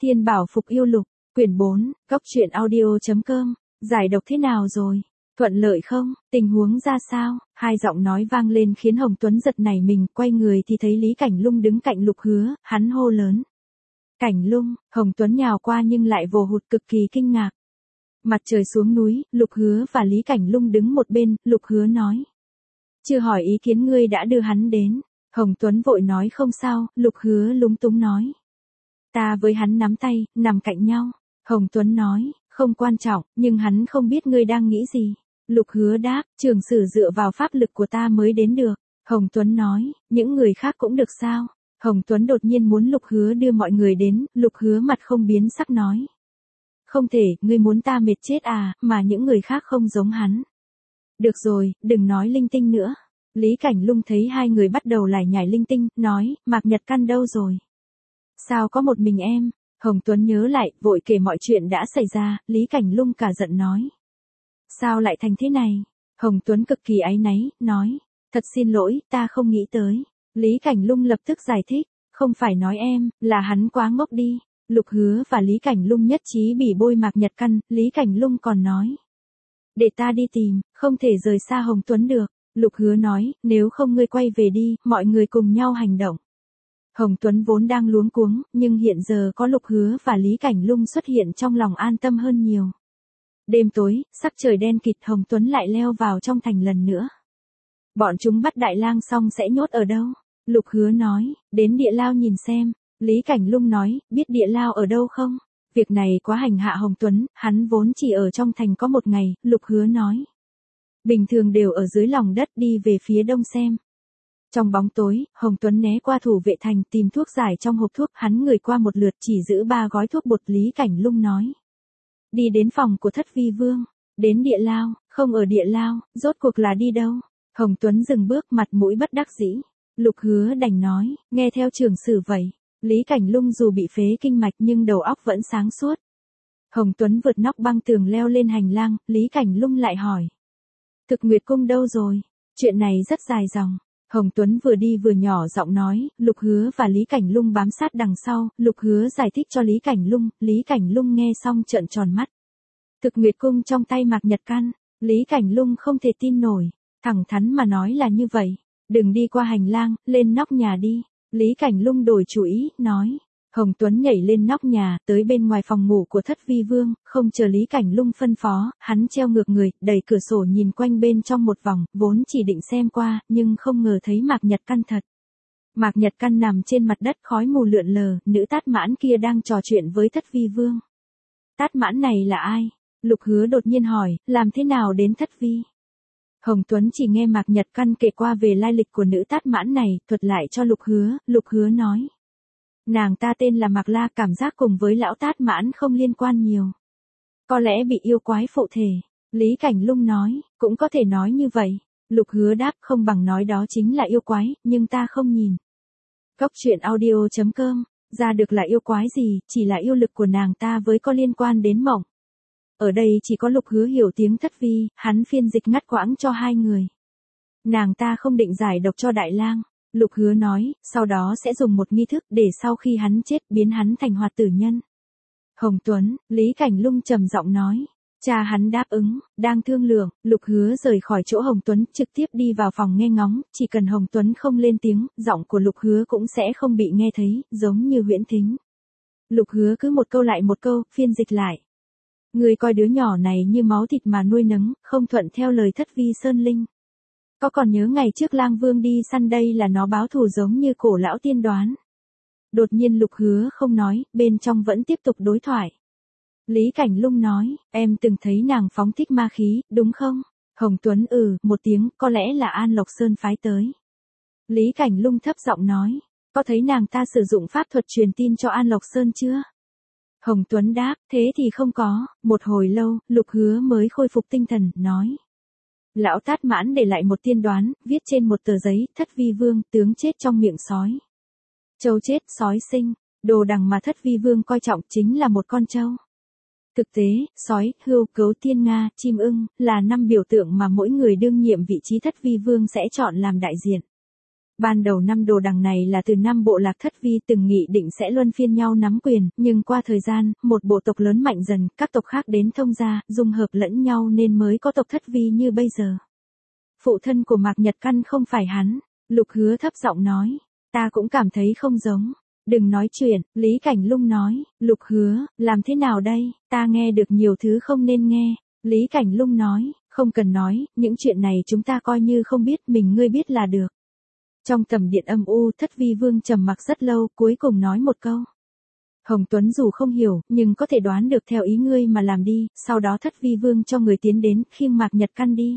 Thiên Bảo Phục Yêu Lục, quyển 4, Góc Truyện Audio.com, giải độc thế nào rồi? Thuận lợi không? Tình huống ra sao? Hai giọng nói vang lên khiến Hồng Tuấn giật nảy mình, quay người thì thấy Lý Cảnh Lung đứng cạnh Lục Hứa, hắn hô lớn. Cảnh Lung, Hồng Tuấn nhào qua nhưng lại vồ hụt cực kỳ kinh ngạc. Mặt trời xuống núi, Lục Hứa và Lý Cảnh Lung đứng một bên, Lục Hứa nói. Chưa hỏi ý kiến ngươi đã đưa hắn đến. Hồng Tuấn vội nói không sao, Lục Hứa lúng túng nói. Ta với hắn nắm tay, nằm cạnh nhau. Hồng Tuấn nói, không quan trọng, nhưng hắn không biết ngươi đang nghĩ gì. Lục Hứa đáp, trường sử dựa vào pháp lực của ta mới đến được. Hồng Tuấn nói, những người khác cũng được sao? Hồng Tuấn đột nhiên muốn Lục Hứa đưa mọi người đến, Lục Hứa mặt không biến sắc nói. Không thể, ngươi muốn ta mệt chết à, mà những người khác không giống hắn. Được rồi, đừng nói linh tinh nữa. Lý Cảnh Lung thấy hai người bắt đầu lải nhải linh tinh, nói, Mạc Nhật Căn đâu rồi? Sao có một mình em? Hồng Tuấn nhớ lại, vội kể mọi chuyện đã xảy ra, Lý Cảnh Lung cả giận nói. Sao lại thành thế này? Hồng Tuấn cực kỳ áy náy, nói, thật xin lỗi, ta không nghĩ tới. Lý Cảnh Lung lập tức giải thích, không phải nói em, là hắn quá ngốc đi. Lục Hứa và Lý Cảnh Lung nhất trí bỉ bôi Mạc Nhật Căn, Lý Cảnh Lung còn nói. Để ta đi tìm, không thể rời xa Hồng Tuấn được. Lục Hứa nói, nếu không ngươi quay về đi, mọi người cùng nhau hành động. Hồng Tuấn vốn đang luống cuống, nhưng hiện giờ có Lục Hứa và Lý Cảnh Lung xuất hiện trong lòng an tâm hơn nhiều. Đêm tối, sắc trời đen kịt, Hồng Tuấn lại leo vào trong thành lần nữa. Bọn chúng bắt Đại Lang xong sẽ nhốt ở đâu? Lục Hứa nói, đến Địa Lao nhìn xem. Lý Cảnh Lung nói, biết Địa Lao ở đâu không? Việc này quá hành hạ Hồng Tuấn, hắn vốn chỉ ở trong thành có một ngày, Lục Hứa nói. Bình thường đều ở dưới lòng đất, đi về phía đông xem. Trong bóng tối, Hồng Tuấn né qua thủ vệ thành tìm thuốc giải trong hộp thuốc, hắn ngửi qua một lượt chỉ giữ 3 gói thuốc bột. Lý Cảnh Lung nói. Đi đến phòng của Thất Vi Vương, đến Địa Lao, không ở Địa Lao, rốt cuộc là đi đâu? Hồng Tuấn dừng bước, mặt mũi bất đắc dĩ. Lục Hứa đành nói, nghe theo trường sử vậy. Lý Cảnh Lung dù bị phế kinh mạch nhưng đầu óc vẫn sáng suốt. Hồng Tuấn vượt nóc băng tường leo lên hành lang, Lý Cảnh Lung lại hỏi. Thực Nguyệt Cung đâu rồi? Chuyện này rất dài dòng. Hồng Tuấn vừa đi vừa nhỏ giọng nói, Lục Hứa và Lý Cảnh Lung bám sát đằng sau, Lục Hứa giải thích cho Lý Cảnh Lung, Lý Cảnh Lung nghe xong trợn tròn mắt. Thực Nguyệt Cung trong tay Mạc Nhật Căn, Lý Cảnh Lung không thể tin nổi, thẳng thắn mà nói là như vậy, đừng đi qua hành lang, lên nóc nhà đi. Lý Cảnh Lung đổi chủ ý, nói. Hồng Tuấn nhảy lên nóc nhà, tới bên ngoài phòng ngủ của Thất Vi Vương, không chờ Lý Cảnh Lung phân phó, hắn treo ngược người, đẩy cửa sổ nhìn quanh bên trong một vòng, vốn chỉ định xem qua, nhưng không ngờ thấy Mạc Nhật Căn thật. Mạc Nhật Căn nằm trên mặt đất, khói mù lượn lờ, nữ Tát Mãn kia đang trò chuyện với Thất Vi Vương. Tát Mãn này là ai? Lục Hứa đột nhiên hỏi, làm thế nào đến Thất Vi? Hồng Tuấn chỉ nghe Mạc Nhật Căn kể qua về lai lịch của nữ Tát Mãn này, thuật lại cho Lục Hứa nói. Nàng ta tên là Mạc La, cảm giác cùng với lão Tát Mãn không liên quan nhiều. Có lẽ bị yêu quái phụ thể. Lý Cảnh Lung nói, cũng có thể nói như vậy. Lục Hứa đáp, không bằng nói đó chính là yêu quái, nhưng ta không nhìn. Góc Truyện Audio.com, ra được là yêu quái gì, chỉ là yêu lực của nàng ta với có liên quan đến mộng. Ở đây chỉ có Lục Hứa hiểu tiếng Thất Vi, hắn phiên dịch ngắt quãng cho hai người. Nàng ta không định giải độc cho Đại Lang. Lục Hứa nói, sau đó sẽ dùng một nghi thức để sau khi hắn chết biến hắn thành hoạt tử nhân. Hồng Tuấn, Lý Cảnh Lung trầm giọng nói. Cha hắn đáp ứng, đang thương lượng, Lục Hứa rời khỏi chỗ Hồng Tuấn, trực tiếp đi vào phòng nghe ngóng, chỉ cần Hồng Tuấn không lên tiếng, giọng của Lục Hứa cũng sẽ không bị nghe thấy, giống như huyễn thính. Lục Hứa cứ một câu lại một câu, phiên dịch lại. Người coi đứa nhỏ này như máu thịt mà nuôi nấng, không thuận theo lời Thất Vi Sơn Linh. Có còn nhớ ngày trước Lang Vương đi săn đây là nó báo thù giống như cổ lão tiên đoán. Đột nhiên Lục Hứa không nói, bên trong vẫn tiếp tục đối thoại. Lý Cảnh Lung nói, em từng thấy nàng phóng thích ma khí, đúng không? Hồng Tuấn một tiếng, có lẽ là An Lộc Sơn phái tới. Lý Cảnh Lung thấp giọng nói, có thấy nàng ta sử dụng pháp thuật truyền tin cho An Lộc Sơn chưa? Hồng Tuấn đáp, thế thì không có. Một hồi lâu, Lục Hứa mới khôi phục tinh thần, nói. Lão Tát Mãn để lại một tiên đoán, viết trên một tờ giấy, Thất Vi Vương, tướng chết trong miệng sói. Trâu chết, sói sinh, đồ đằng mà Thất Vi Vương coi trọng chính là một con trâu. Thực tế, sói, hươu, cấu, tiên nga, chim ưng, là 5 biểu tượng mà mỗi người đương nhiệm vị trí Thất Vi Vương sẽ chọn làm đại diện. Ban đầu năm đồ đằng này là từ năm bộ lạc thất vi từng nghị định sẽ luân phiên nhau nắm quyền, nhưng qua thời gian, một bộ tộc lớn mạnh dần, các tộc khác đến thông gia, dung hợp lẫn nhau nên mới có tộc thất vi như bây giờ. Phụ thân của Mạc Nhật Căn không phải hắn, Lục Hứa thấp giọng nói, ta cũng cảm thấy không giống. Đừng nói chuyện, Lý Cảnh Lung nói, Lục Hứa, làm thế nào đây, ta nghe được nhiều thứ không nên nghe. Lý Cảnh Lung nói, không cần nói, những chuyện này chúng ta coi như không biết, mình ngươi biết là được. Trong tầm điện âm u, Thất Vi Vương trầm mặc rất lâu, cuối cùng nói một câu. Hồng Tuấn dù không hiểu, nhưng có thể đoán được theo ý ngươi mà làm đi, sau đó Thất Vi Vương cho người tiến đến, khiêng Mạc Nhật Căn đi.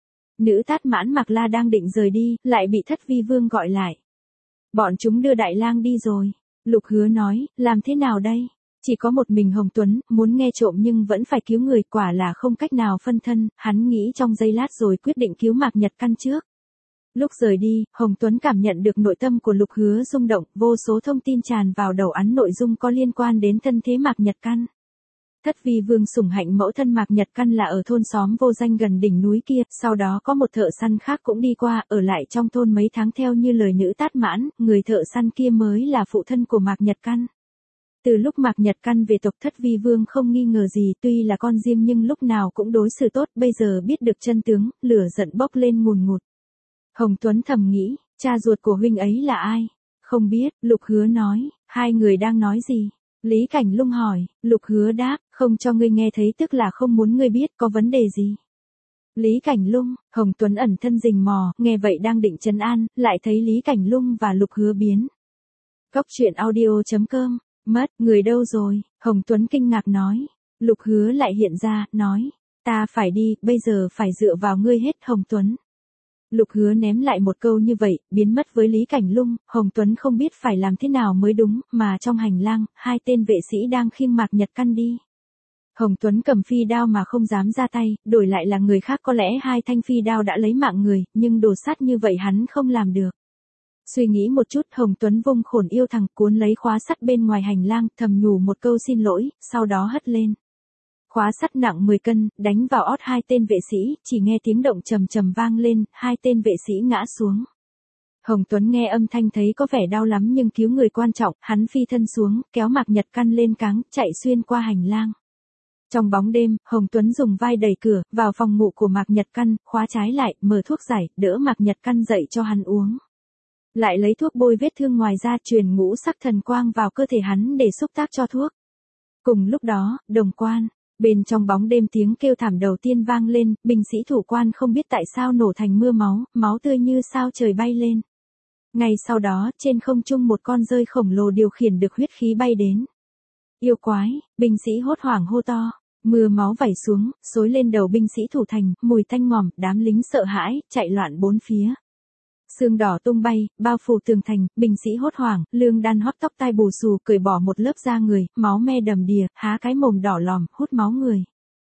Nữ Tát Mãn Mạc La đang định rời đi, lại bị Thất Vi Vương gọi lại. Bọn chúng đưa Đại Lang đi rồi. Lục Hứa nói, làm thế nào đây? Chỉ có một mình Hồng Tuấn, muốn nghe trộm nhưng vẫn phải cứu người, quả là không cách nào phân thân, hắn nghĩ trong giây lát rồi quyết định cứu Mạc Nhật Căn trước. Lúc rời đi, Hồng Tuấn cảm nhận được nội tâm của Lục Hứa rung động, vô số thông tin tràn vào đầu hắn, nội dung có liên quan đến thân thế Mạc Nhật Căn. Thất Vi Vương sủng hạnh mẫu thân Mạc Nhật Căn là ở thôn xóm vô danh gần đỉnh núi kia, sau đó có một thợ săn khác cũng đi qua, ở lại trong thôn mấy tháng theo như lời nữ Tát Mãn, người thợ săn kia mới là phụ thân của Mạc Nhật Căn. Từ lúc Mạc Nhật Căn về tộc Thất Vi Vương không nghi ngờ gì, tuy là con diêm nhưng lúc nào cũng đối xử tốt, bây giờ biết được chân tướng, lửa giận bốc lên ngùn ngụt. Hồng Tuấn thầm nghĩ, cha ruột của huynh ấy là ai? Không biết, Lục Hứa nói, hai người đang nói gì? Lý Cảnh Lung hỏi, Lục Hứa đáp, không cho ngươi nghe thấy tức là không muốn ngươi biết, có vấn đề gì? Lý Cảnh Lung, Hồng Tuấn ẩn thân rình mò, nghe vậy đang định trấn an, lại thấy Lý Cảnh Lung và Lục Hứa biến. Cốc truyện audio.com, mất, người đâu rồi? Hồng Tuấn kinh ngạc nói. Lục Hứa lại hiện ra, nói, ta phải đi, bây giờ phải dựa vào ngươi hết. Hồng Tuấn. Lục Hứa ném lại một câu như vậy, biến mất với Lý Cảnh Lung, Hồng Tuấn không biết phải làm thế nào mới đúng, mà trong hành lang, hai tên vệ sĩ đang khiêng Mạc Nhật Căn đi. Hồng Tuấn cầm phi đao mà không dám ra tay, đổi lại là người khác có lẽ hai thanh phi đao đã lấy mạng người, nhưng đồ sát như vậy hắn không làm được. Suy nghĩ một chút, Hồng Tuấn vung Khổn Yêu Thằng cuốn lấy khóa sắt bên ngoài hành lang, thầm nhủ một câu xin lỗi, sau đó hất lên. Khóa sắt nặng 10 cân, đánh vào ót hai tên vệ sĩ, chỉ nghe tiếng động trầm trầm vang lên, hai tên vệ sĩ ngã xuống. Hồng Tuấn nghe âm thanh thấy có vẻ đau lắm nhưng cứu người quan trọng, hắn phi thân xuống, kéo Mạc Nhật Căn lên cáng, chạy xuyên qua hành lang. Trong bóng đêm, Hồng Tuấn dùng vai đẩy cửa, vào phòng ngủ của Mạc Nhật Căn, khóa trái lại, mở thuốc giải, đỡ Mạc Nhật Căn dậy cho hắn uống. Lại lấy thuốc bôi vết thương ngoài ra, truyền ngũ sắc thần quang vào cơ thể hắn để xúc tác cho thuốc. Cùng lúc đó, Đồng Quan. Bên trong bóng đêm tiếng kêu thảm đầu tiên vang lên, binh sĩ thủ quan không biết tại sao nổ thành mưa máu, máu tươi như sao trời bay lên. Ngay sau đó, trên không trung một con rơi khổng lồ điều khiển được huyết khí bay đến. Yêu quái, binh sĩ hốt hoảng hô to, mưa máu vẩy xuống, xối lên đầu binh sĩ thủ thành, mùi tanh ngòm, đám lính sợ hãi, chạy loạn bốn phía. Sương đỏ tung bay, bao phủ tường thành, binh sĩ hốt hoảng, Lương Đan hót tóc tai bù xù, cởi bỏ một lớp da người, máu me đầm đìa, há cái mồm đỏ lòm, hút máu người.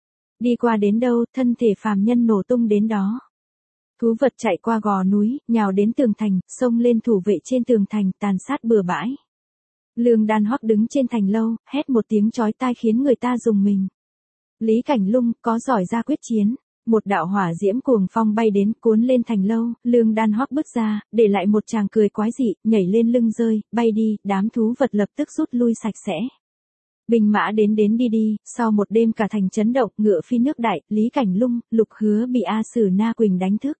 Đi qua đến đâu, thân thể phàm nhân nổ tung đến đó. Thú vật chạy qua gò núi, nhào đến tường thành, xông lên thủ vệ trên tường thành, tàn sát bừa bãi. Lương Đan hót đứng trên thành lâu, hét một tiếng chói tai khiến người ta rùng mình. Lý Cảnh Lung, có giỏi ra quyết chiến. Một đạo hỏa diễm cuồng phong bay đến, cuốn lên thành lâu, Lương Đan Hoắc bước ra, để lại một tràng cười quái dị, nhảy lên lưng rơi, bay đi, đám thú vật lập tức rút lui sạch sẽ. Binh mã đến đi đi, sau một đêm cả thành chấn động, ngựa phi nước đại, Lý Cảnh Lung, Lục Hứa bị A Sử Na Quỳnh đánh thức.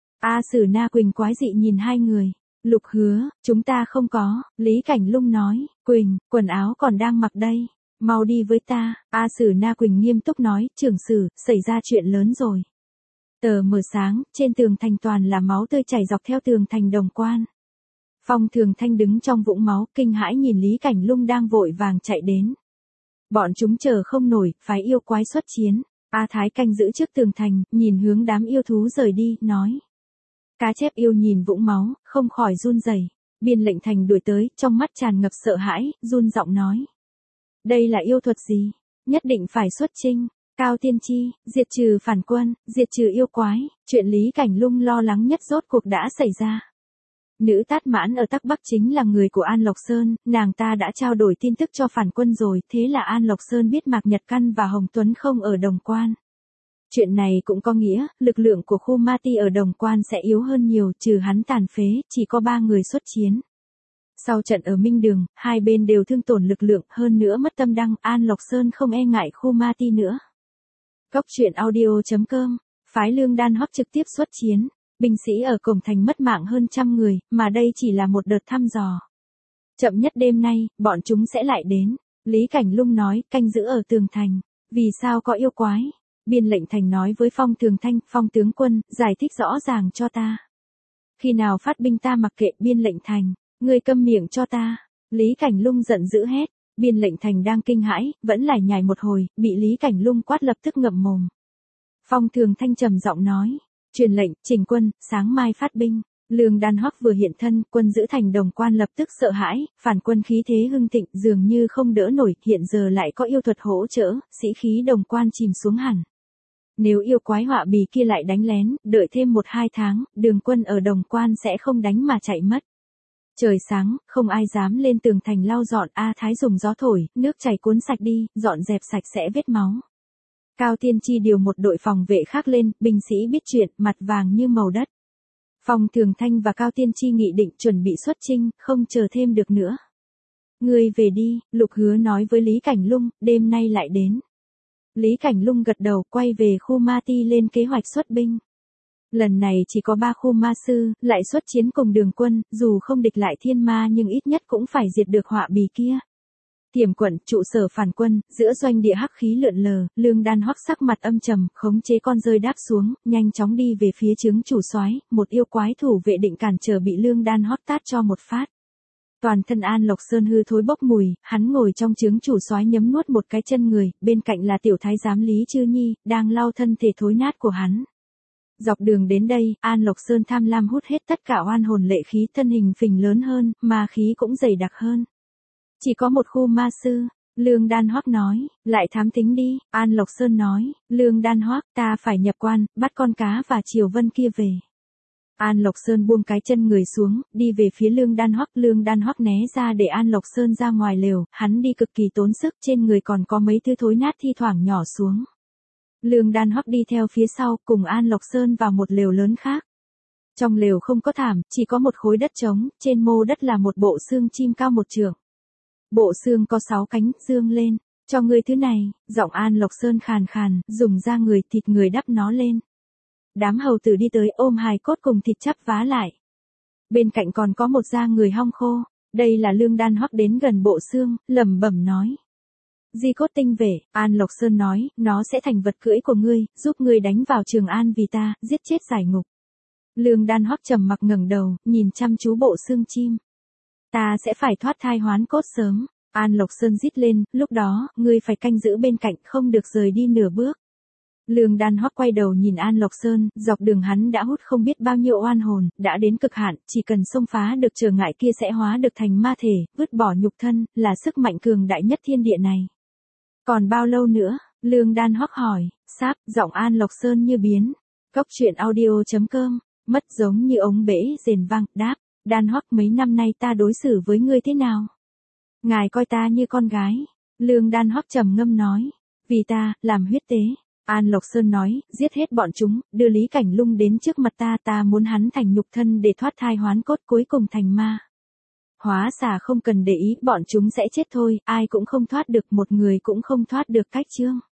A Sử Na Quỳnh quái dị nhìn hai người. Lục Hứa, chúng ta không có, Lý Cảnh Lung nói, Quỳnh, quần áo còn đang mặc đây. Mau đi với ta, A Sử Na Quỳnh nghiêm túc nói, trưởng sử, xảy ra chuyện lớn rồi. Tờ mờ sáng, trên tường thành toàn là máu tươi chảy dọc theo tường thành Đồng Quan. Phong Thường Thanh đứng trong vũng máu, kinh hãi nhìn Lý Cảnh Lung đang vội vàng chạy đến. Bọn chúng chờ không nổi, phái yêu quái xuất chiến. A Thái canh giữ trước tường thành, nhìn hướng đám yêu thú rời đi, nói. Cá chép yêu nhìn vũng máu, không khỏi run rẩy. Biên Lệnh Thành đuổi tới, trong mắt tràn ngập sợ hãi, run giọng nói. Đây là yêu thuật gì? Nhất định phải xuất chinh. Cao Tiên Chi, diệt trừ phản quân, diệt trừ yêu quái, chuyện Lý Cảnh Lung lo lắng nhất rốt cuộc đã xảy ra. Nữ Tát Mãn ở Tắc Bắc chính là người của An Lộc Sơn, nàng ta đã trao đổi tin tức cho phản quân rồi, thế là An Lộc Sơn biết Mạc Nhật Căn và Hồng Tuấn không ở Đồng Quan. Chuyện này cũng có nghĩa, lực lượng của khu ma ti ở Đồng Quan sẽ yếu hơn nhiều, trừ hắn tàn phế, chỉ có 3 người xuất chiến. Sau trận ở Minh Đường, hai bên đều thương tổn lực lượng, hơn nữa mất tâm đăng, An Lộc Sơn không e ngại khu ma ti nữa. Cốc truyện audio.com, phái Lương Đan Hoắc trực tiếp xuất chiến, binh sĩ ở cổng thành mất mạng hơn 100 người, mà đây chỉ là một đợt thăm dò. Chậm nhất đêm nay, bọn chúng sẽ lại đến. Lý Cảnh Lung nói, canh giữ ở tường thành. Vì sao có yêu quái? Biên lệnh thành nói với Phong Thường Thanh, Phong tướng quân, giải thích rõ ràng cho ta. Khi nào phát binh ta mặc kệ. Biên lệnh thành, ngươi câm miệng cho ta. Lý Cảnh Lung giận dữ hét. Biên lệnh thành đang kinh hãi, vẫn lải nhải một hồi, bị Lý Cảnh Lung quát lập tức ngậm mồm. Phong Thường Thanh trầm giọng nói, truyền lệnh, chỉnh quân, sáng mai phát binh. Lương Đan Hoắc vừa hiện thân, quân giữ thành Đồng Quan lập tức sợ hãi, phản quân khí thế hưng thịnh dường như không đỡ nổi, hiện giờ lại có yêu thuật hỗ trợ, sĩ khí Đồng Quan chìm xuống hẳn. Nếu yêu quái họa bì kia lại đánh lén, đợi thêm 1-2 tháng, đường quân ở Đồng Quan sẽ không đánh mà chạy mất. Trời sáng, không ai dám lên tường thành lau dọn, A Thái dùng gió thổi, nước chảy cuốn sạch đi, dọn dẹp sạch sẽ vết máu. Cao Tiên Chi điều một đội phòng vệ khác lên, binh sĩ biết chuyện, mặt vàng như màu đất. Phong Thường Thanh và Cao Tiên Chi nghị định chuẩn bị xuất chinh, không chờ thêm được nữa. Ngươi về đi, Lục Hứa nói với Lý Cảnh Lung, đêm nay lại đến. Lý Cảnh Lung gật đầu, quay về khu ma ti lên kế hoạch xuất binh. Lần này chỉ có 3 khu ma sư, lại xuất chiến cùng đường quân, dù không địch lại thiên ma nhưng ít nhất cũng phải diệt được họa bì kia. Tiềm quận, trụ sở phản quân, giữa doanh địa hắc khí lượn lờ, Lương Đan Hoắc sắc mặt âm trầm, khống chế con rơi đáp xuống, nhanh chóng đi về phía trướng chủ soái, một yêu quái thủ vệ định cản trở bị Lương Đan Hoắc tát cho một phát. Toàn thân An Lộc Sơn hư thối bốc mùi, hắn ngồi trong trướng chủ soái nhấm nuốt một cái chân người, bên cạnh là tiểu thái giám Lý Chư Nhi, đang lau thân thể thối nát của hắn. Dọc đường đến đây, An Lộc Sơn tham lam hút hết tất cả oan hồn lệ khí, thân hình phình lớn hơn, ma khí cũng dày đặc hơn. Chỉ có một khu ma sư, Lương Đan Hoắc nói, lại thám tính đi. An Lộc Sơn nói, Lương Đan Hoắc, ta phải nhập quan, bắt con cá và Triều Vân kia về. An Lộc Sơn buông cái chân người xuống, đi về phía Lương Đan Hoắc. Lương Đan Hoắc né ra để An Lộc Sơn ra ngoài lều, hắn đi cực kỳ tốn sức, trên người còn có mấy thứ thối nát thi thoảng nhỏ xuống. Lương Đan Hoắc đi theo phía sau, cùng An Lộc Sơn vào một lều lớn khác. Trong lều không có thảm, chỉ có một khối đất trống, trên mô đất là một bộ xương chim cao 1 trượng. Bộ xương có 6 cánh, dương lên, cho ngươi thứ này, giọng An Lộc Sơn khàn khàn, dùng da người thịt người đắp nó lên. Đám hầu tử đi tới ôm hài cốt cùng thịt chắp vá lại. Bên cạnh còn có một da người hong khô, đây là Lương Đan Hoắc đến gần bộ xương, lẩm bẩm nói. Di cốt tinh về, An Lộc Sơn nói, nó sẽ thành vật cưỡi của ngươi, giúp ngươi đánh vào Trường An vì ta, giết chết giải ngục. Lương Đan Hoắc trầm mặc ngẩng đầu, nhìn chăm chú bộ xương chim. Ta sẽ phải thoát thai hoán cốt sớm. An Lộc Sơn rít lên, lúc đó, ngươi phải canh giữ bên cạnh, không được rời đi nửa bước. Lương Đan Hoắc quay đầu nhìn An Lộc Sơn, dọc đường hắn đã hút không biết bao nhiêu oan hồn, đã đến cực hạn, chỉ cần xông phá được trở ngại kia sẽ hóa được thành ma thể, vứt bỏ nhục thân, là sức mạnh cường đại nhất thiên địa này. Còn bao lâu nữa? Lương Đan Hoắc hỏi, sáp, giọng An Lộc Sơn như biến. Cốc truyện audio.com, mất giống như ống bể rền vang, đáp, Đan Hoắc mấy năm nay ta đối xử với ngươi thế nào? Ngài coi ta như con gái. Lương Đan Hoắc trầm ngâm nói, vì ta, làm huyết tế. An Lộc Sơn nói, giết hết bọn chúng, đưa Lý Cảnh Lung đến trước mặt ta, ta muốn hắn thành nhục thân để thoát thai hoán cốt cuối cùng thành ma. Hóa xà không cần để ý, bọn chúng sẽ chết thôi, ai cũng không thoát được, một người cũng không thoát được cách chương.